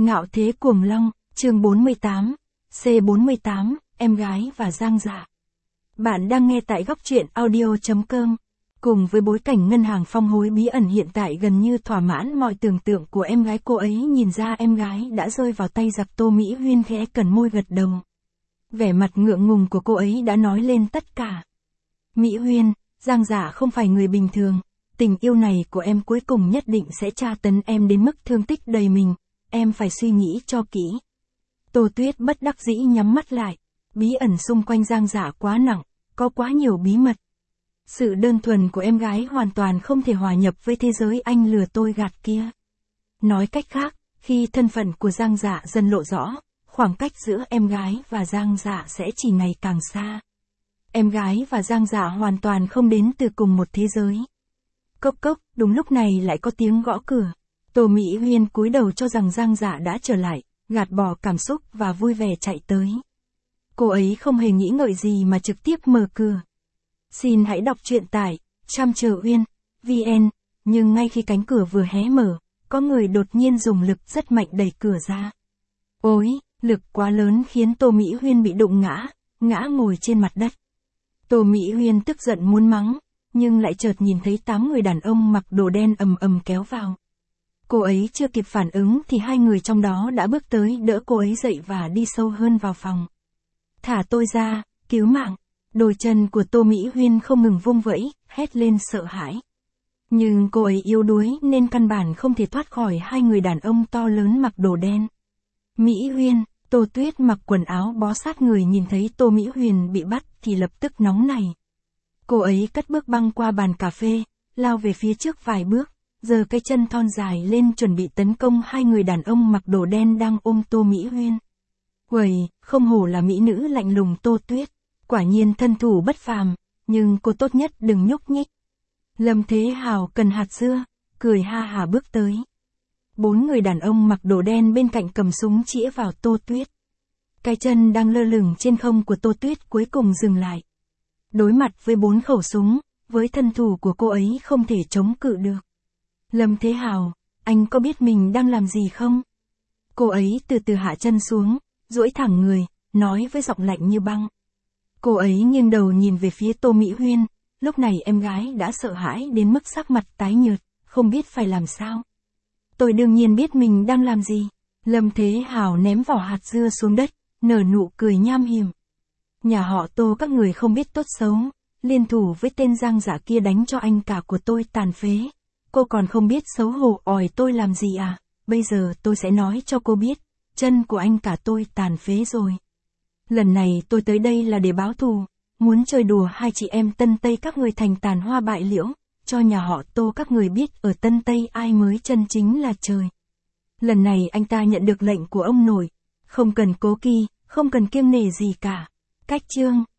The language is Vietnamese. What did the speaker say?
Ngạo thế cuồng long, chương 48, C48, em gái và Giang Dạ. Bạn đang nghe tại góc truyện audio.com. Cùng với bối cảnh ngân hàng Phong Hối bí ẩn hiện tại gần như thỏa mãn mọi tưởng tượng của em gái, cô ấy nhìn ra em gái đã rơi vào tay giặc. Tô Mỹ Huyên khẽ cẩn môi gật đầu. Vẻ mặt ngượng ngùng của cô ấy đã nói lên tất cả. Mỹ Huyên, Giang Dạ không phải người bình thường. Tình yêu này của em cuối cùng nhất định sẽ tra tấn em đến mức thương tích đầy mình. Em phải suy nghĩ cho kỹ. Tô Tuyết bất đắc dĩ nhắm mắt lại. Bí ẩn xung quanh Giang Dạ quá nặng, có quá nhiều bí mật. Sự đơn thuần của em gái hoàn toàn không thể hòa nhập với thế giới anh lừa tôi gạt kia. Nói cách khác, khi thân phận của Giang Dạ dần lộ rõ, khoảng cách giữa em gái và Giang Dạ sẽ chỉ ngày càng xa. Em gái và Giang Dạ hoàn toàn không đến từ cùng một thế giới. Cốc cốc, đúng lúc này lại có tiếng gõ cửa. Tô Mỹ Huyên cúi đầu cho rằng Giang Dạ đã trở lại, gạt bỏ cảm xúc và vui vẻ chạy tới. Cô ấy không hề nghĩ ngợi gì mà trực tiếp mở cửa. Xin hãy đọc truyện tại Tram.Uyên.vn, nhưng ngay khi cánh cửa vừa hé mở, có người đột nhiên dùng lực rất mạnh đẩy cửa ra. Ôi, lực quá lớn khiến Tô Mỹ Huyên bị đụng ngã ngồi trên mặt đất. Tô Mỹ Huyên tức giận muốn mắng, nhưng lại chợt nhìn thấy 8 người đàn ông mặc đồ đen ầm ầm kéo vào. Cô ấy chưa kịp phản ứng thì 2 người trong đó đã bước tới đỡ cô ấy dậy và đi sâu hơn vào phòng. Thả tôi ra, cứu mạng. Đôi chân của Tô Mỹ Huyên không ngừng vung vẫy, hét lên sợ hãi. Nhưng cô ấy yếu đuối nên căn bản không thể thoát khỏi 2 người đàn ông to lớn mặc đồ đen. Mỹ Huyên, Tô Tuyết mặc quần áo bó sát người nhìn thấy Tô Mỹ Huyên bị bắt thì lập tức nóng nảy. Cô ấy cất bước băng qua bàn cà phê, lao về phía trước vài bước, giơ cái chân thon dài lên chuẩn bị tấn công 2 người đàn ông mặc đồ đen đang ôm Tô Mỹ Huyên. Uầy, không hổ là mỹ nữ lạnh lùng Tô Tuyết, quả nhiên thân thủ bất phàm, nhưng cô tốt nhất đừng nhúc nhích. Lâm Thế Hào cần hạt dưa, cười ha hả bước tới. 4 người đàn ông mặc đồ đen bên cạnh cầm súng chĩa vào Tô Tuyết. Cái chân đang lơ lửng trên không của Tô Tuyết cuối cùng dừng lại. Đối mặt với 4 khẩu súng, với thân thủ của cô ấy không thể chống cự được. Lâm Thế Hào, anh có biết mình đang làm gì không? Cô ấy từ từ hạ chân xuống, duỗi thẳng người, nói với giọng lạnh như băng. Cô ấy nghiêng đầu nhìn về phía Tô Mỹ Huyên, lúc này em gái đã sợ hãi đến mức sắc mặt tái nhợt, không biết phải làm sao. Tôi đương nhiên biết mình đang làm gì. Lâm Thế Hào ném vỏ hạt dưa xuống đất, nở nụ cười nham hiểm. Nhà họ Tô các người không biết tốt xấu, liên thủ với tên Giang Dạ kia đánh cho anh cả của tôi tàn phế. Cô còn không biết xấu hổ ỏi tôi làm gì à? Bây giờ tôi sẽ nói cho cô biết, chân của anh cả tôi tàn phế rồi. Lần này tôi tới đây là để báo thù, muốn chơi đùa 2 chị em Tân Tây các người thành tàn hoa bại liễu, cho nhà họ Tô các người biết ở Tân Tây ai mới chân chính là trời. Lần này anh ta nhận được lệnh của ông nội, không cần cố kỳ, không cần kiêng nể gì cả. Cách chương